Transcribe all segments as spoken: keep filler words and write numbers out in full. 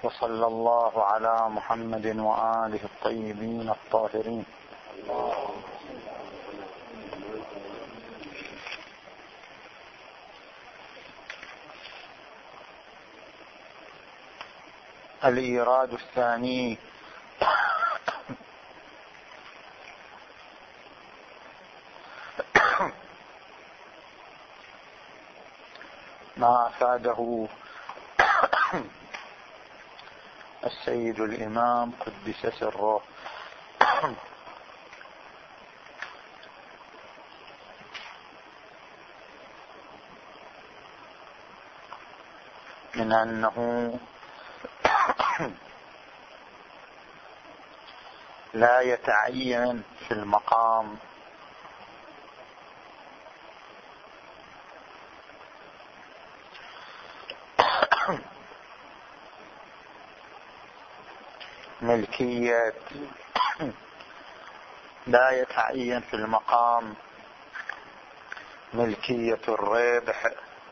وصلى الله على محمد وآله الطيبين الطاهرين. الإيراد الثاني: ما أفاده السيد الإمام قدس سره من أنه لا يتعين في المقام ملكية لا يتعين في المقام ملكية الربح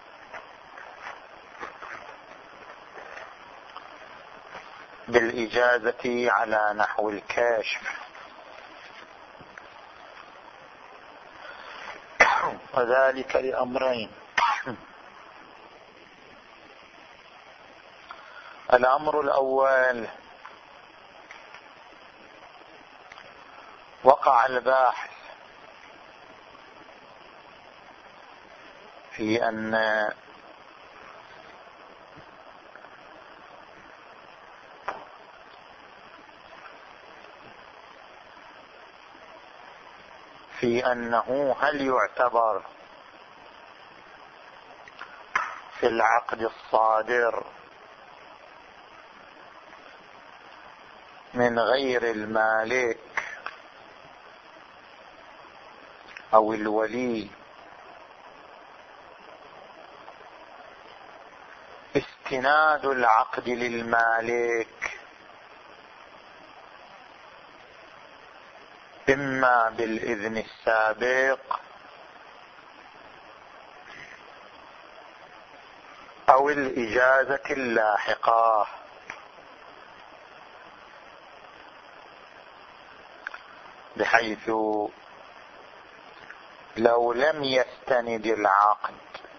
بالإجازة على نحو الكشف، وذلك لأمرين: الأمر الأول: وقع الباحث في أن في أنه هل يعتبر في العقد الصادر من غير المالك أو الولي استناد العقد للمالك إما بالإذن السابق أو الإجازة اللاحقة، بحيث لو لم يستند العقد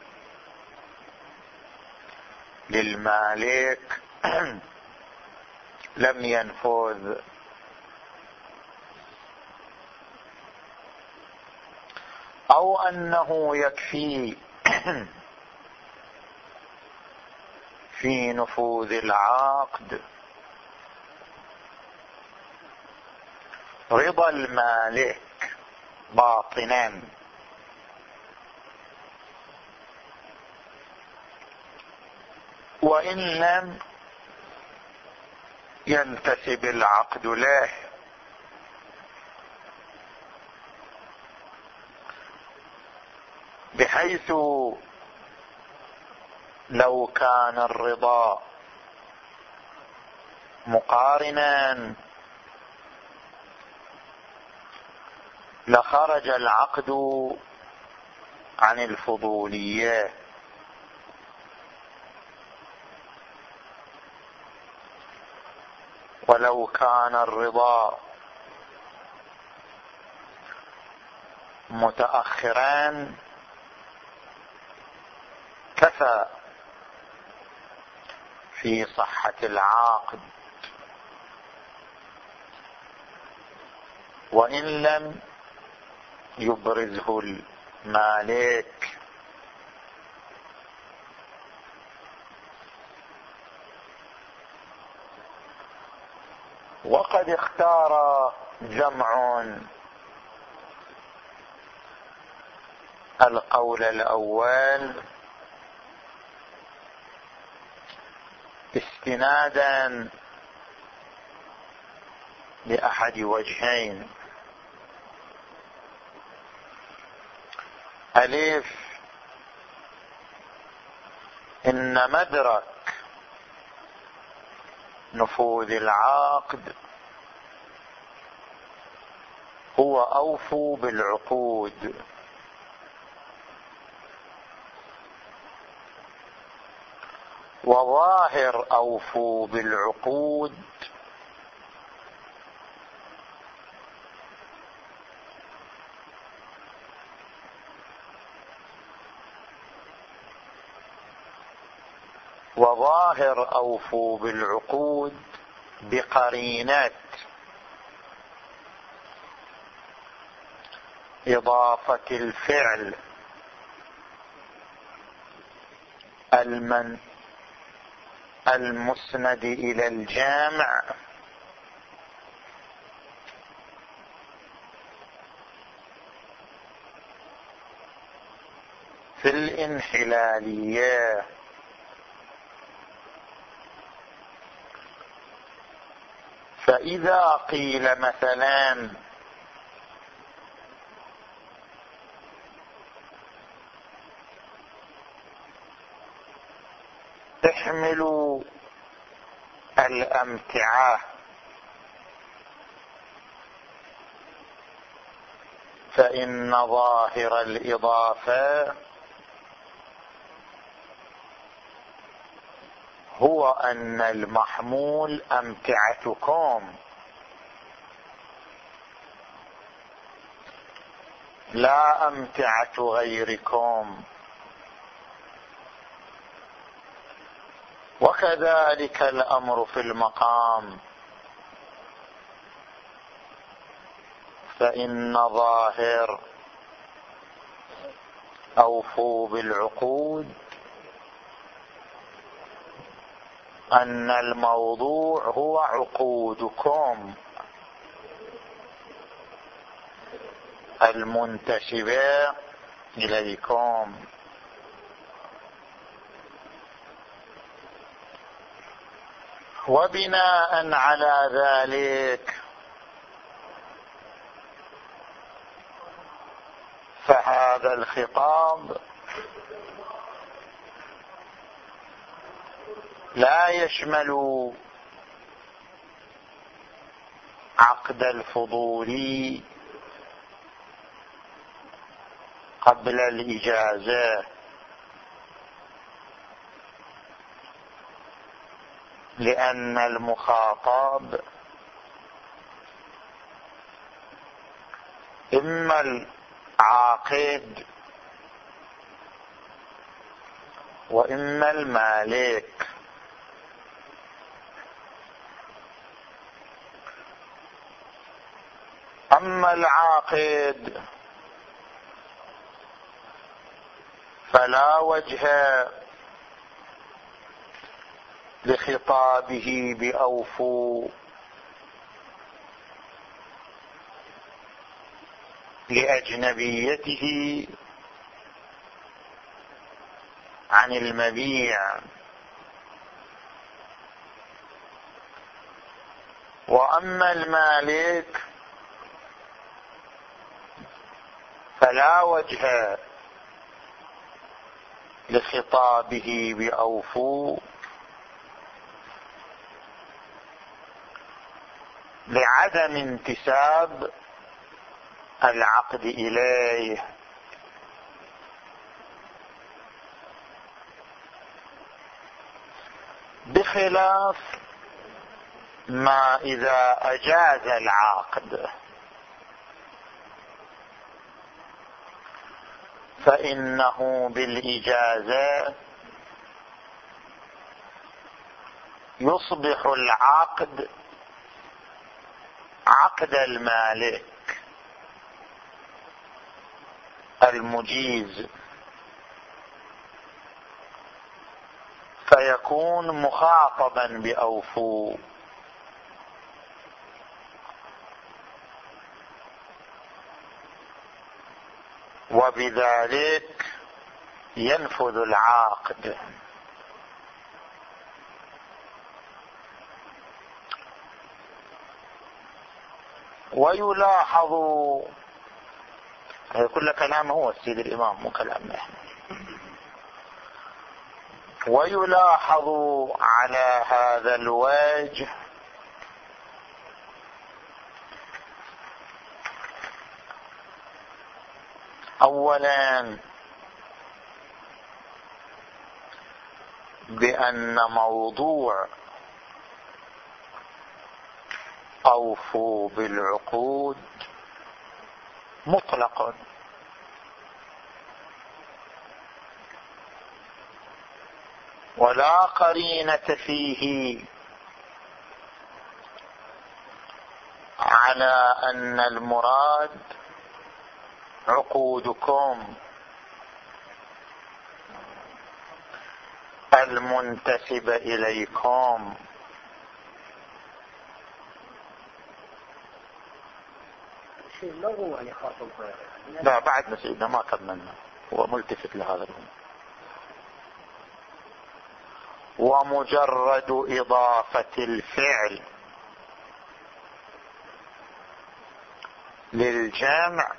للمالك لم ينفذ، أو أنه يكفي في نفوذ العقد رضا المالك باطنا، وإن لم ينتسب العقد له، بحيث لو كان الرضا مقارنا لخرج العقد عن الفضولية، ولو كان الرضا متأخرا كفى في صحة العقد، وإن لم يبرزه المالك. وقد اختار جمع القول الأول استنادا لأحد وجهين: ألف، إن مدرك نفوذ العقد هو أوفوا بالعقود، وظاهر أوفوا بالعقود وظاهر أوفوا بالعقود بقرينة إضافة الفعل المن المسند إلى الجامع في الانحلالية. فإذا قيل مثلا احملوا الأمتعة، فإن ظاهر الإضافة هو أن المحمول أمتعتكم لا أمتعة غيركم. وكذلك الأمر في المقام، فإن ظاهر أوفوا بالعقود أن الموضوع هو عقودكم المنتسبة إليكم. وبناء على ذلك فهذا الخطاب لا يشمل عقد الفضول قبل الإجازة، لأن المخاطب إما العاقد وإما المالك. أما العاقد فلا وجه لخطابه بأوفوا لأجنبيته عن المبيع. وأما المالك فلا وجه لخطابه بأوفوا لعدم انتساب العقد إليه، بخلاف ما إذا أجاز العقد، فإنه بالإجازة يصبح العقد عقد المالك المجيز، فيكون مخاطبا بأوفوا. وبذلك ينفذ العقد. ويلاحظ، كل كلام هو السيد الإمام مو كلامنا احنا. ويلاحظ على هذا الوجه أولا بأن موضوع أوفوا بالعقود مطلق، ولا قرينة فيه على أن المراد عقودكم المنتسبة إليكم. لا بعد مسيدنا ما كملنا، هو ملتفت لهذا الأمر. ومجرد إضافة الفعل للجمع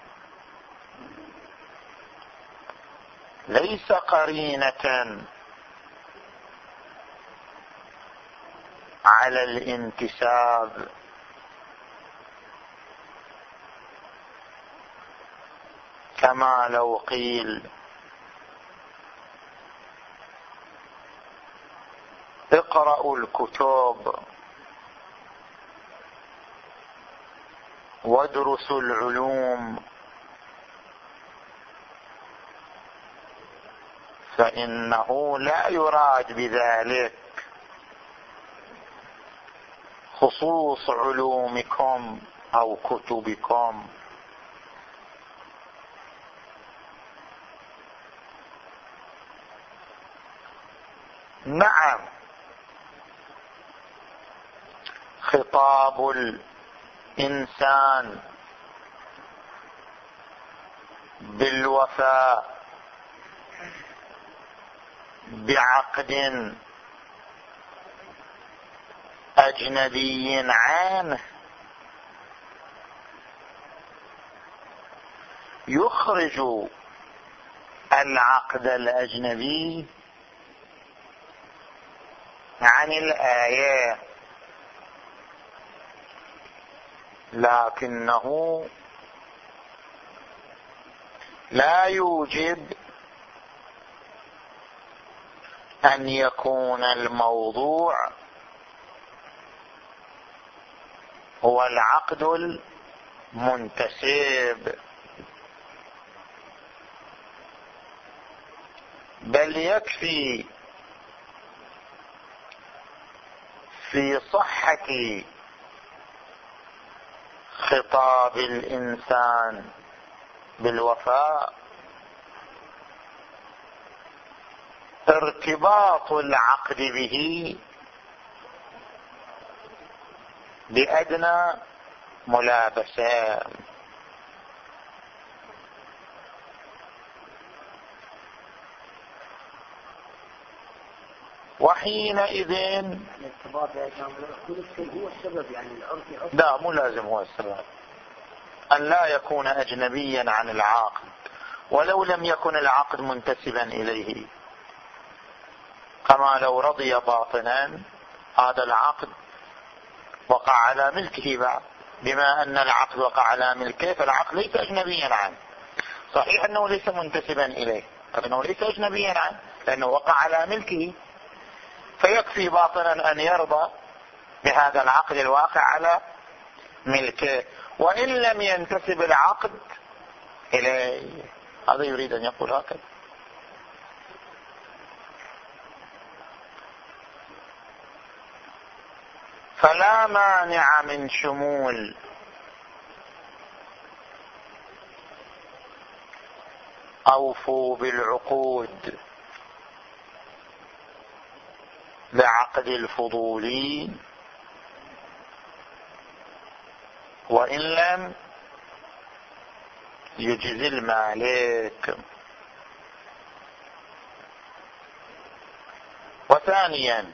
ليس قرينة على الانتساب، كما لو قيل اقرأوا الكتب وادرسوا العلوم، فإنه لا يراد بذلك خصوص علومكم أو كتبكم. نعم، خطاب الإنسان بالوفاء بعقد أجنبي عنه يخرج العقد الأجنبي عن الآية، لكنه لا يوجب أن يكون الموضوع هو العقد المنتسب، بل يكفي في صحة خطاب الإنسان بالوفاء ارتباط العقد به بأدنى ملابسة. وحينئذ لا، مو لازم هو السبب أن لا يكون أجنبيا عن العاقد ولو لم يكن العقد منتسبا إليه، كما لو رضي باطنا هذا العقد وقع على ملكه بعد، بما أن العقد وقع على ملكه فالعقد ليس أجنبيا عنه. صحيح أنه ليس منتسبا إليه لكنه ليس أجنبيا عنه لأنه وقع على ملكه، فيكفي باطنا أن يرضى بهذا العقد الواقع على ملكه وإن لم ينتسب العقد إليه. هذا يريد أن يقول هكذا. فلا مانع من شمول أوفوا بالعقود لعقد الفضولي وإن لم يجز المالك. وثانيا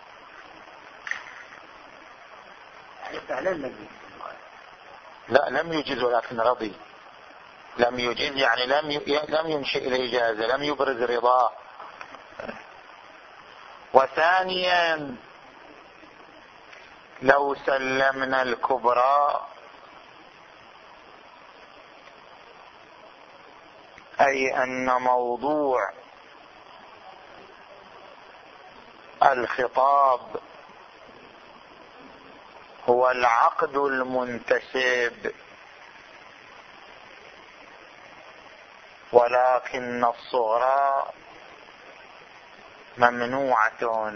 لا، لم يجز ولكن رضي. لم يجز يعني لم لم ينشئ الإجازة، لم يبرز رضاه. وثانيا لو سلمنا الكبرى أي أن موضوع الخطاب هو العقد المنتسب، ولكن الصغرى ممنوعة.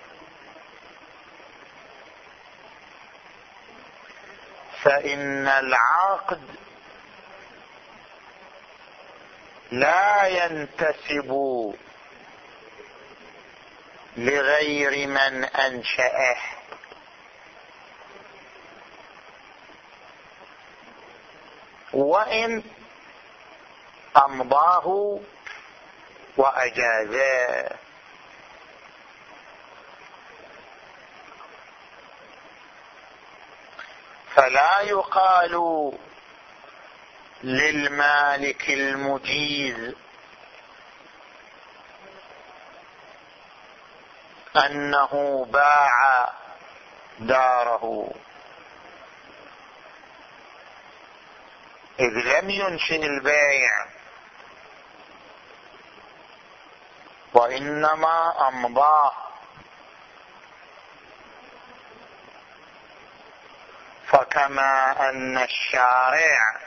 فإن العقد لا ينتسب لغير من أنشأه، وإن أمضاه وأجازه. فلا يقال للمالك المجيز أنه باع داره، إذ لم ينشئ البيع، وإنما أمضاه. فكما أن الشارع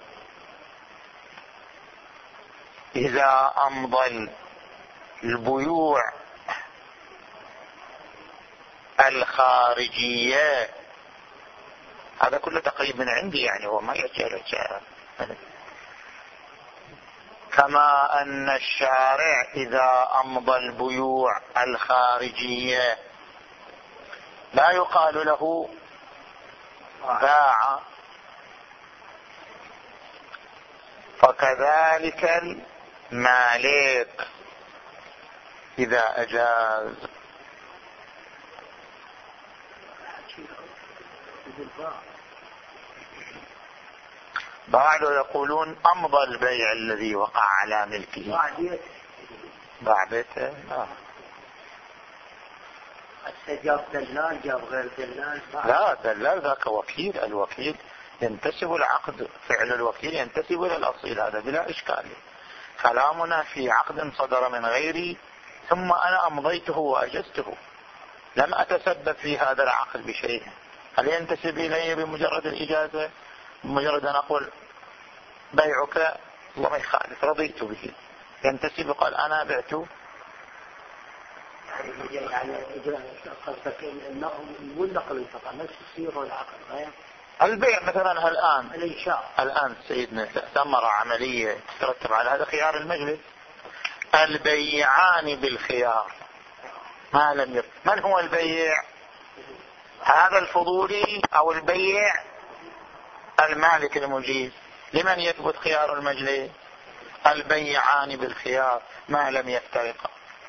إذا أمضى البيوع الخارجية، هذا كله تقريب من عندي يعني، هو ما يجعل. كما أن الشارع إذا أمضى البيوع الخارجية لا يقال له باع، فكذلك المالك إذا أجاز. بعد يقولون أمضى البيع الذي وقع على ملكه، باع بيته. آه. جاب دلال جاب غير دلال. لا، دلال ذاك وكيل، الوكيل ينتسب العقد، فعل الوكيل ينتسب إلى الأصيل، هذا بلا إشكال. كلامنا في عقد صدر من غيري ثم أنا أمضيته وأجزته، لم أتسبب في هذا العقد بشيء، هل ينتسب إلي بمجرد الإجازة؟ بمجرد أن أقول بيعك وما يخالف رضيت به، ينتسب قال أنا بعته. يعني قصدك مو النقل فقط، نفس الصيغة العقد غير البيع مثلا. الآن الإنشاء، الآن سيدنا ثمرة عملية تترتب على هذا خيار المجلس، البيعان بالخيار ما لم يرد. من هو البيع؟ هذا الفضولي أو البيع المالك المجيز؟ لمن يثبت خيار المجلس؟ البيعان بالخيار ما لم يفترقا.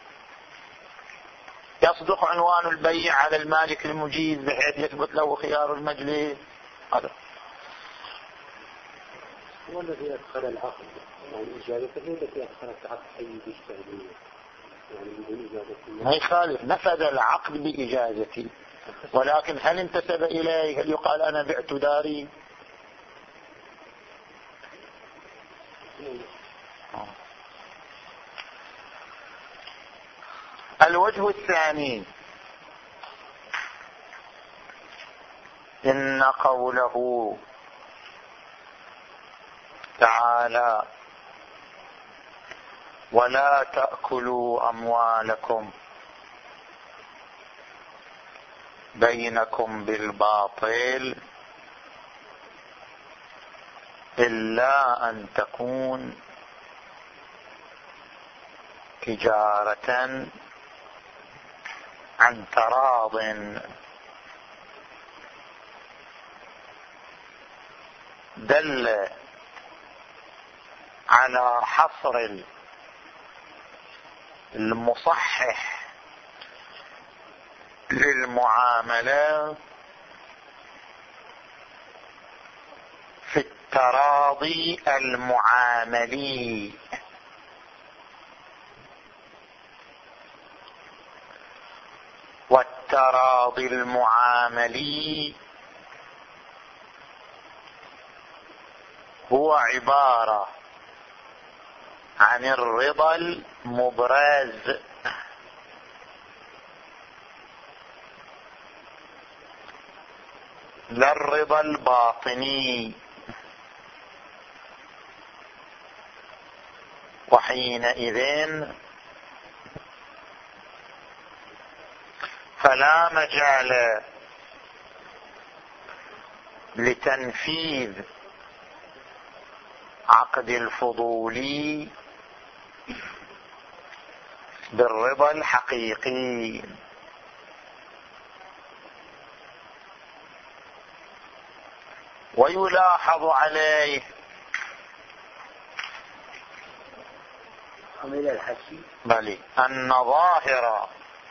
يصدق عنوان البيع على المالك المجيز بحيث يثبت له خيار المجلس. هذا هو الذي يدخل العقد، يعني إجازته هي التي يدخل العقد أي بيشتغل، يعني بدون إجازة ما يخالف، نفذ العقد بإجازتي، ولكن هل انتسب إليه؟ هل يقال أنا بعت داري؟ الوجه الثاني إن قوله تعالى ولا تأكلوا أموالكم بينكم بالباطل إلا أن تكون تجارة عن تراض، دل على حصر المصحح للمعاملة في التراضي المعاملي، والتراضي المعاملي هو عبارة عن الرضا المبرز لا الرضا الباطني، وحينئذ فلا مجال لتنفيذ عقد الفضول بالرضا الحقيقي. ويلاحظ عليه بل أن ظاهر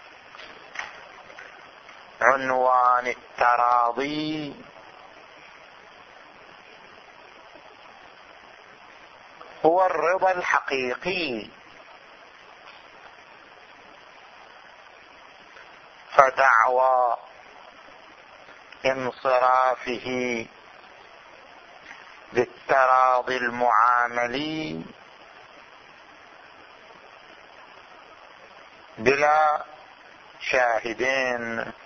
عنوان التراضي هو الرضا الحقيقي، فدعوى انصرافه بالتراضي المعاملي بلا شاهدين.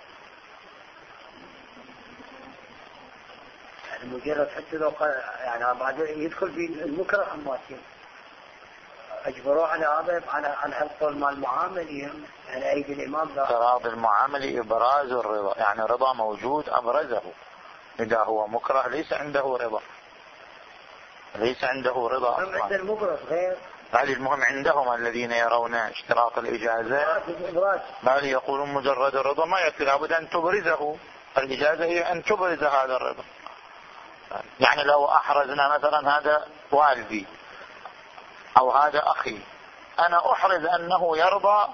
مجرد حتى لو قال يعني بعد يدخل في المكره امواتين اجبروه على هذا على على القول مع المعامله على ايدي الامام. تراضي المعامله ابراز الرضا، يعني رضا موجود ابرزه. اذا هو مكره ليس عنده رضا، ليس عنده رضا اصلا. عند المكره غير هذه المهم عندهم الذين يرون اشتراط الاجازه، بل يقولون مجرد الرضا ما يكفي، لابد ان تبرزه. الاجازه هي ان تبرز هذا الرضا. يعني لو احرزنا مثلا هذا والدي او هذا اخي، انا احرز انه يرضى.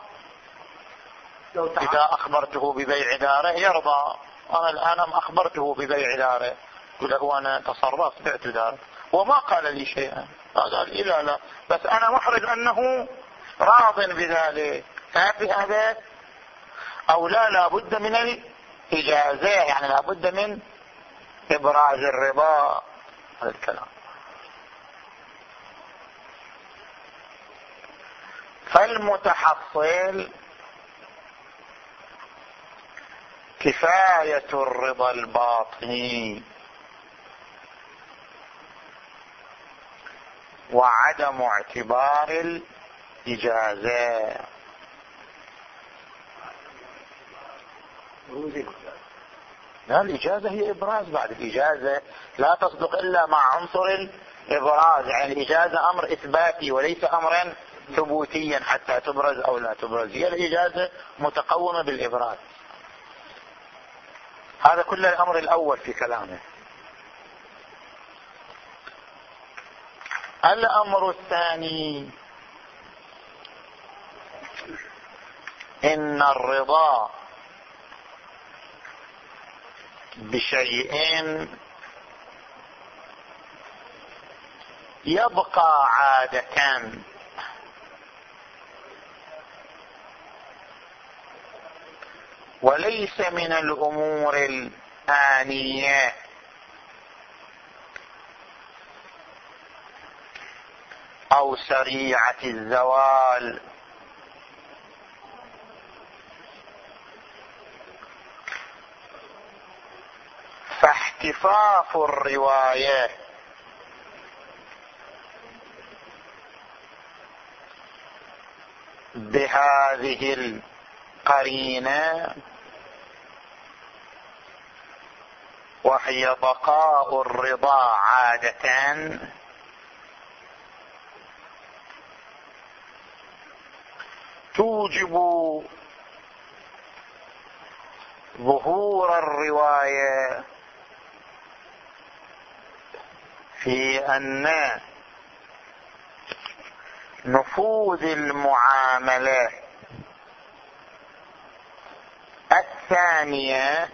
اذا اخبرته ببيع داره يرضى، انا الان اخبرته ببيع داره، قل له انا تصرفت بعت داره وما قال لي شيئا، قال إلا لا، بس انا محرز انه راض بذلك. ففي هذا او لا لابد من الاجازه، يعني لابد من ابراز الرضا. هذا الكلام. فالمتحصل كفاية الرضا الباطني وعدم اعتبار الإجازة. لا، الإجازة هي إبراز. بعد الإجازة لا تصدق إلا مع عنصر الإبراز، يعني الإجازة أمر إثباتي وليس أمرا ثبوتيا حتى تبرز أو لا تبرز. هي الإجازة متقومة بالإبراز. هذا كل الأمر الأول في كلامه. الأمر الثاني إن الرضا بشيء يبقى عادة وليس من الأمور الآنية، أو سريعة الزوال. فاحتفاظ الرواية بهذه القرينة وهي بقاء الرضا عادة توجب ظهور الرواية في أن نفوذ المعاملة الثانية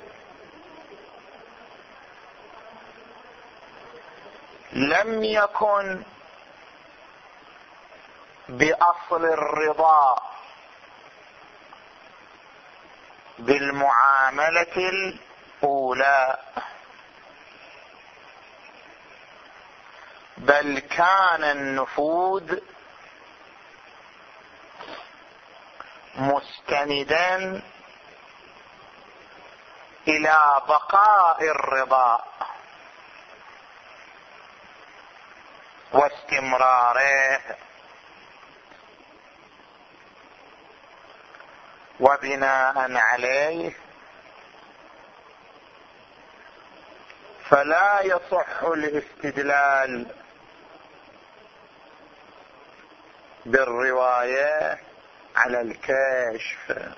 لم يكن بأصل الرضا بالمعاملة الأولى، بل كان النفوذ مستندا إلى بقاء الرضا واستمراره وبناء عليه فلا يصح الاستدلال بالرواية على الكشف.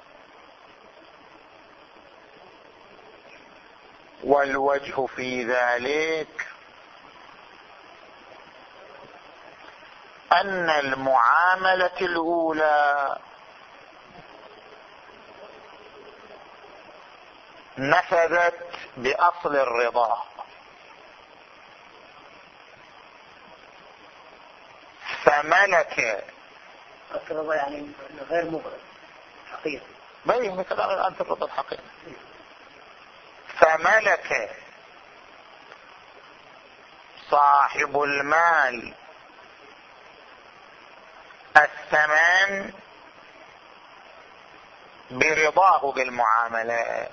والوجه في ذلك أن المعاملة الأولى نفذت بأصل الرضا، فملك أصل الرضا يعني غير مبرد حقيقي، بين مثل الآن في الرضا الحقيقي، فملك صاحب المال الثمن برضاه بالمعاملة.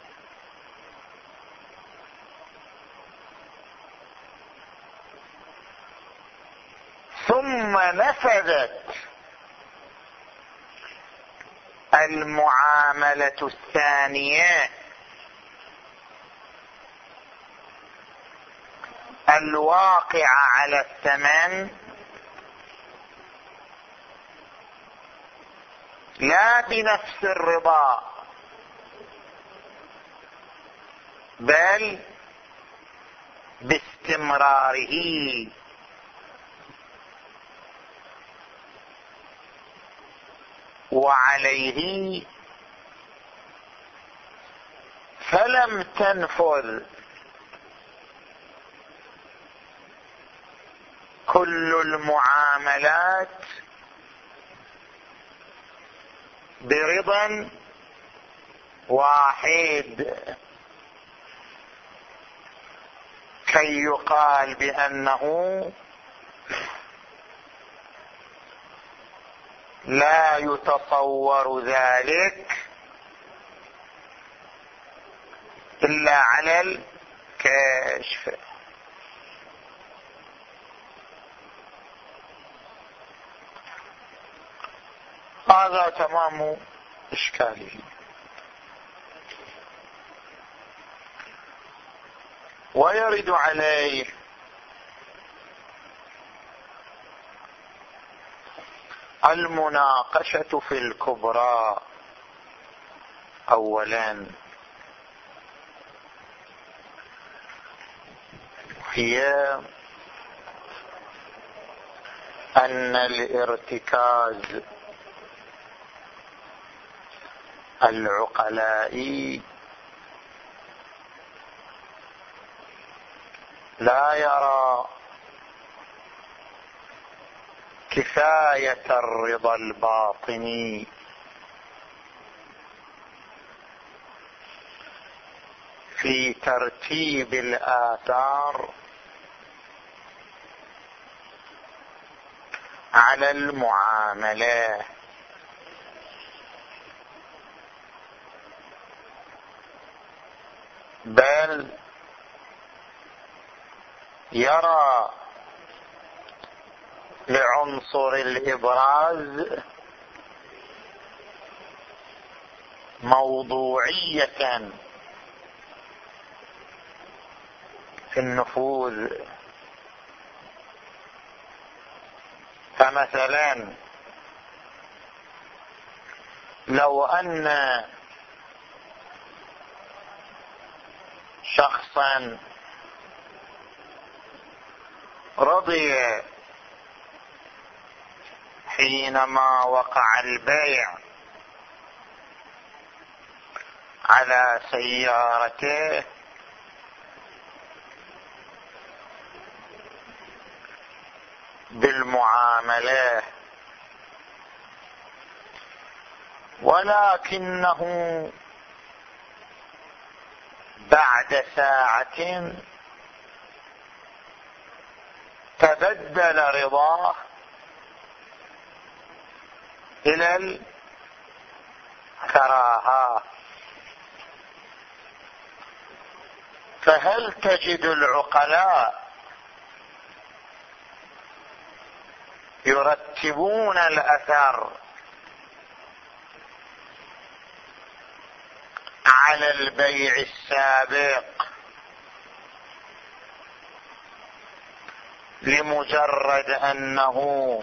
ثم نفذت المعاملة الثانية الواقعة على الثمن لا بنفس الرضا بل باستمراره، وعليه فلم تنفذ كل المعاملات برضا واحد كي يقال بأنه لا يتصور ذلك إلا على الكشف. هذا تمام إشكاله. ويرد عليه المناقشة في الكبرى. أولا هي أن الارتكاز العقلائي لا يرى كفاية الرضا الباطني في ترتيب الآثار على المعاملة، بل يرى لعنصر الإبراز موضوعية في النفوذ. فمثلا لو أن شخصا رضي حينما وقع البيع على سيارته بالمعاملة، ولكنه بعد ساعة تبدل رضاه إلى الكراهة، فهل تجد العقلاء يرتبون الأثر على البيع السابق لمجرد أنه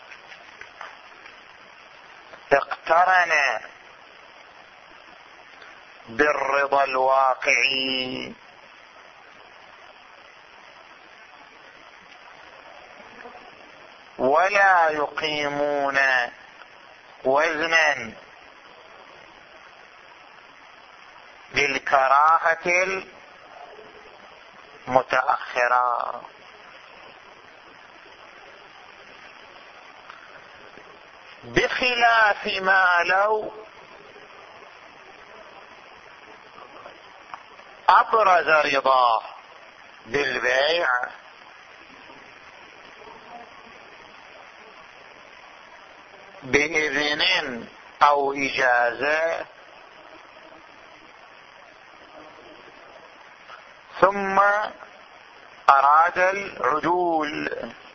اقترن بالرضا الواقعي؟ ولا يقيمون وزنا للكراهة المتأخرة. بخلاف ما لو أبرز رضاه بالبيع بإذن أو إجازة ثم أراد العدول،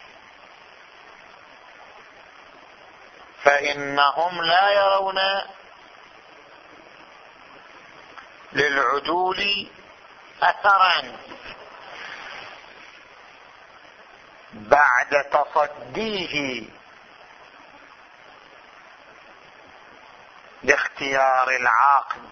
فإنهم لا يرون للعدول أثرا بعد تصديه لاختيار العقد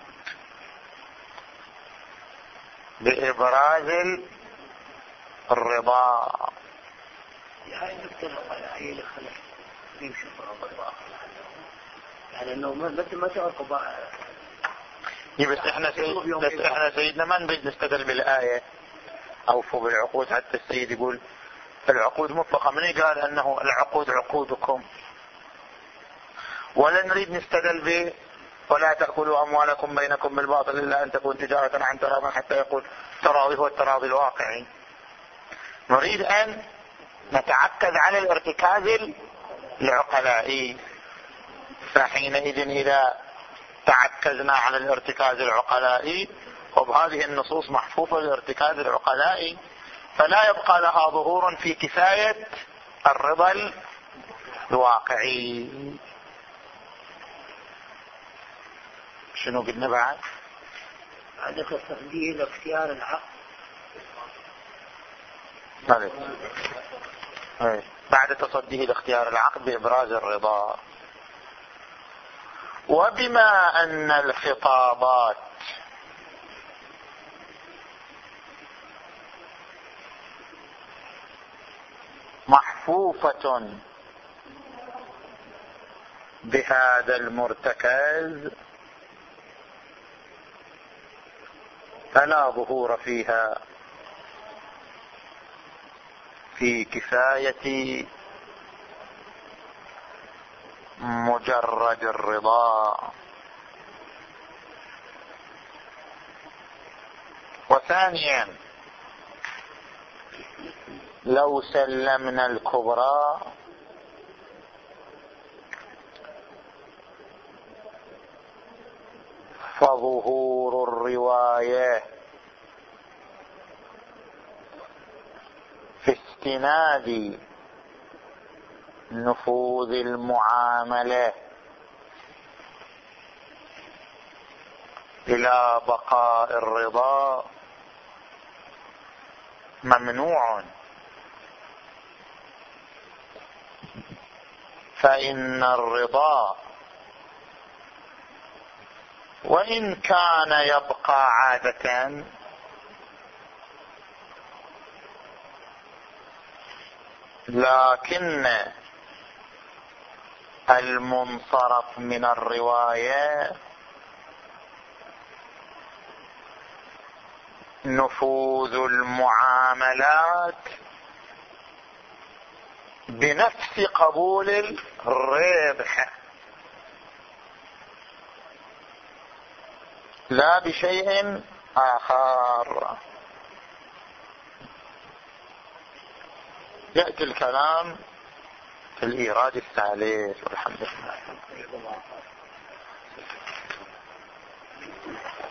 بإبراز الرضا. هاي النقطة هي اللي خلت يمشي الرضا، يعني انه مثل ما تعرفوا بس احنا سيد بس احنا سيدنا ما نريد نستدل بالآية اوفوا بالعقود، حتى السيد يقول العقود مطلقة، من قال انه العقود عقودكم؟ ولا نريد نستدل به ولا تأكلوا أموالكم بينكم بالباطل إلا أن تكون تجارة عن تراض، حتى يقول تراضي هو التراضي الواقعي. نريد أن نتعكز على الارتكاز العقلائي، فحينئذ إذا تعكزنا على الارتكاز العقلائي وبهذه النصوص محفوفة الارتكاز العقلائي فلا يبقى لها ظهور في كفاية الرضا الواقعي. شنو قلنا بعد؟ بعد تصديه لاختيار العقد. بعد تصديه لاختيار العقد بإبراز الرضا. وبما أن الخطابات محفوفة بهذا المرتكز فلا ظهور فيها في كفاية مجرد الرضا. وثانيا لو سلمنا الكبرى فظهور الرواية في استناد نفوذ المعاملة إلى بقاء الرضا ممنوع، فإن الرضا وإن كان يبقى عادة لكن المنصرف من الرواية نفوذ المعاملات بنفس قبول الربح لا بشيء آخر. يأتي الكلام في الإيراد الثالث والحمد لله.